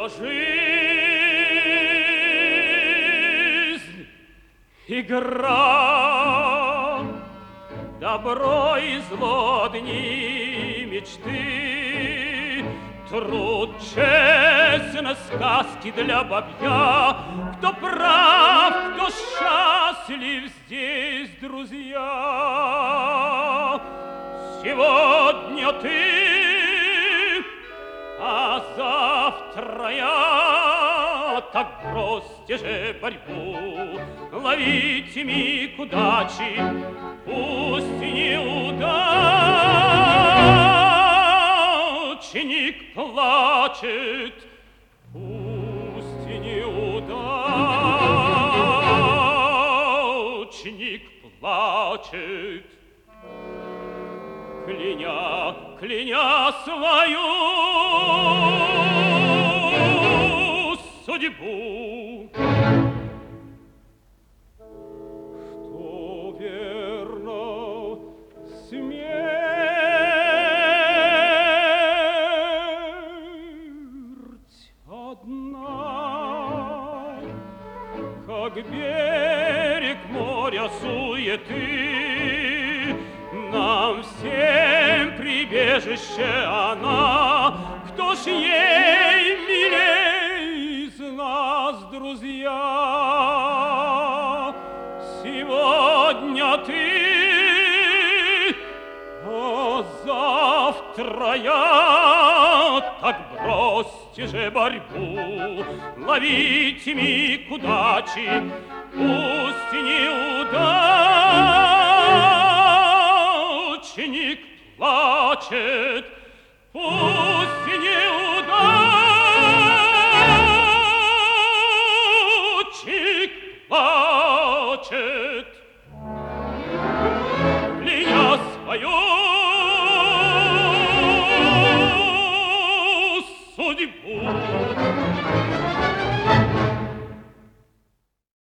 что жизнь — игра, добро и зло, дни мечты, труд, честность, сказки для бабья. Кто прав, кто счастлив здесь, друзья? Сегодня ты, а завтра я. Так бросьте же борьбу, ловите миг удачи, пусть неудачник плачет, пусть неудачник плачет. Кляня свою судьбу, что верно смерть одна, как берег моря суеты, нам всем прибежище она. Кто ж ей милей из нас, друзья? Сегодня ты, а завтра я. Так бросьте же борьбу, ловите миг удачи, пусть неудачник плачет, пусть неудачник плачет. Кляня свою судьбу.